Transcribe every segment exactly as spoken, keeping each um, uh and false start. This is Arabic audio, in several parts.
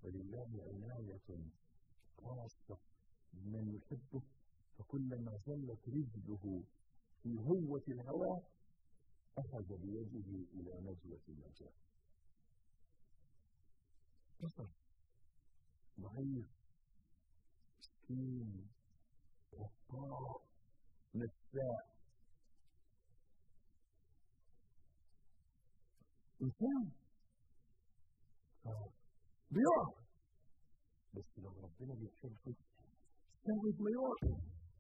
ولله عناية خاصة من يحبه، فكلما زلت رجله في هوة الهوى أخذ بيده إلى نجوة النجاة. طفل ضعيف مسكين غطاء نساء، إنسان بيقع، بس لو ربنا بيحبه استعد ما يقع،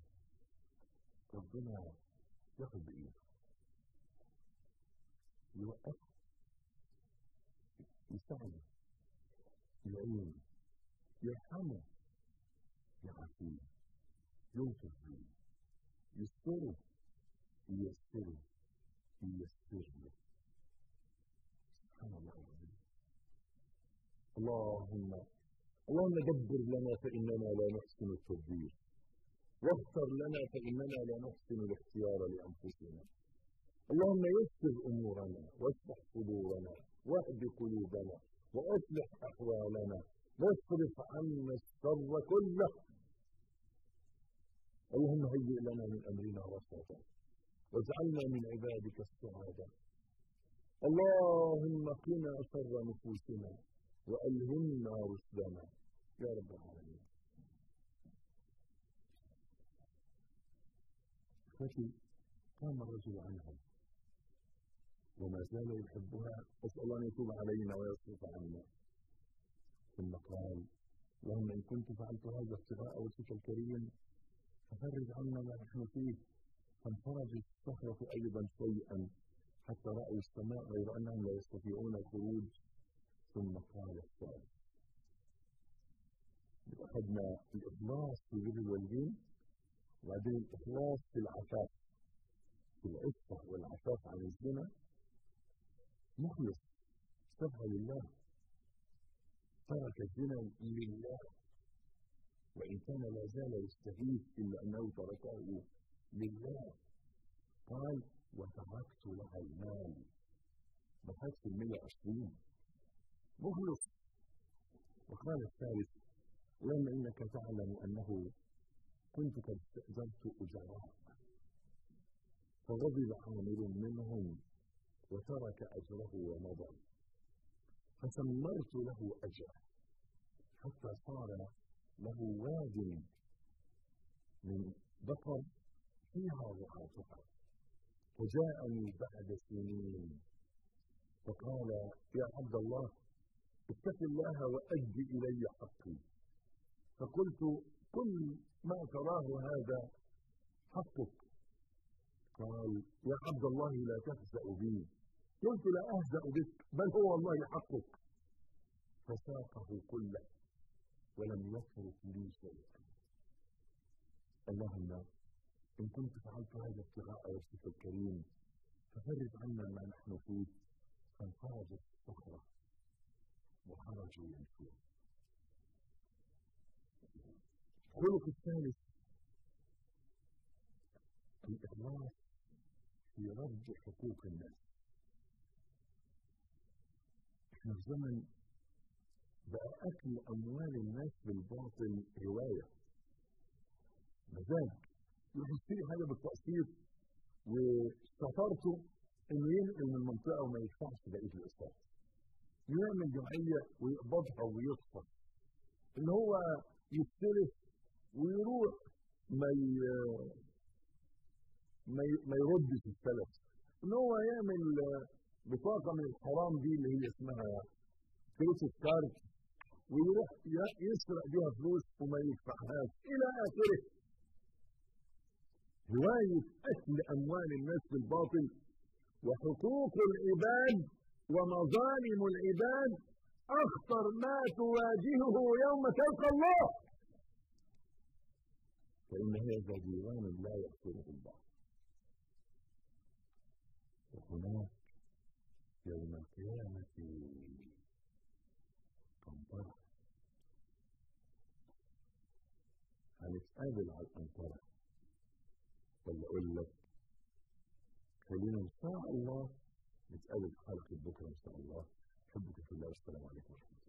ربنا ياخد بإيده يوقف، يساعده، يعينه، يرحمه، يعافيه، يلطف بيه، يستره، ييسره، ييسر له. سبحان الله العظيم. اللهم اللهم دبر لنا فإننا لا نحسن التدبير، واغفر لنا فإننا لا نحسن الاختيار لأنفسنا. اللهم يسر أمورنا واشرح صدورنا واهد قلوبنا وأصلح أحوالنا واصرف عنا الشر كله. اللهم هيئ لنا من أمرنا رشدا واجعلنا من عبادك السعادة. اللهم قنا شر نفوسنا وألهمنا رشدنا يا رب العالمين. اخوتي، قام الرجل عنها وما زال يحبها، أسأل الله أن يتوب علينا ويصرف عنا. ثم قال: اللهم إن كنت فعلت هذا ابتغاء وجهك الكريم ففرج عنا ما نحن فيه. فانفرجت الصخرة أيضا شيئا حتى رأوا السماء غير أنهم لا يستطيعون الخروج. ثم قال الثالث: أخذنا الإخلاص في بر الوالدين، وبعدين الإخلاص في العفاف، في العفة والعفاف عن الزنا، مخلص استبحى لله، ترك الزنا لله، وإن كان لا زال يستغيث إلا أنه تركه لله. قال: وتركت لها المال، بحثت في المية عشرين، مخلص. وقال الثالث: اللهم إنك تعلم أنه كنت قد استأجرت أجراء فغضب عامل منهم وترك أجره ومضى، فسمرت له أجره حتى صار له واد من بقر فيها رعاتها، فجاءني بعد سنين فقال: يا عبد الله اتق الله وأد إلي حقي. فقلت: كل ما تراه هذا حقك. قال: يا عبد الله لا تهزأ بي. قلت: لا أهزأ بك، بل هو والله حقك. فساقه كله ولم يترك لي شيئا. اللهم إن كنت فعلت هذا ابتغاء وجهك الكريم ففرج عنا ما نحن فيه. فانفرجت الصخرة وخرجوا يمشون. الخلق الثالث الإخلاص في رد حقوق الناس. احنا في زمن بقى أكل أموال الناس بالباطل رواية، مزاج، يشتري حاجة بالتقسيط وشطارته إنه ينقل من المنطقة وما يدفعش بقية الأقساط، يعمل جمعية ويقبضها ويقسط، إن هو يستلف ويروح ما ي... ما, ي... ما يردش السلف، إن هو يعمل بطاقة من الحرام دي اللي هي اسمها كريدت كارد ويروح يسرق بيها فلوس وما يدفعهاش إلى آخره. هواية أكل أموال الناس بالباطل وحقوق العباد ومظالم العباد أخطر ما تواجهه يوم تلقى الله، فإن هذا ديوان لا يغفره الله. وهناك يوم القيامة قنطرة، هنتقابل على القنطرة. ولا أقول لك خلينا إن شاء الله نتقابل في حلقة بكرة إن شاء الله. أحبك في الله والسلام عليكم ورحمة الله.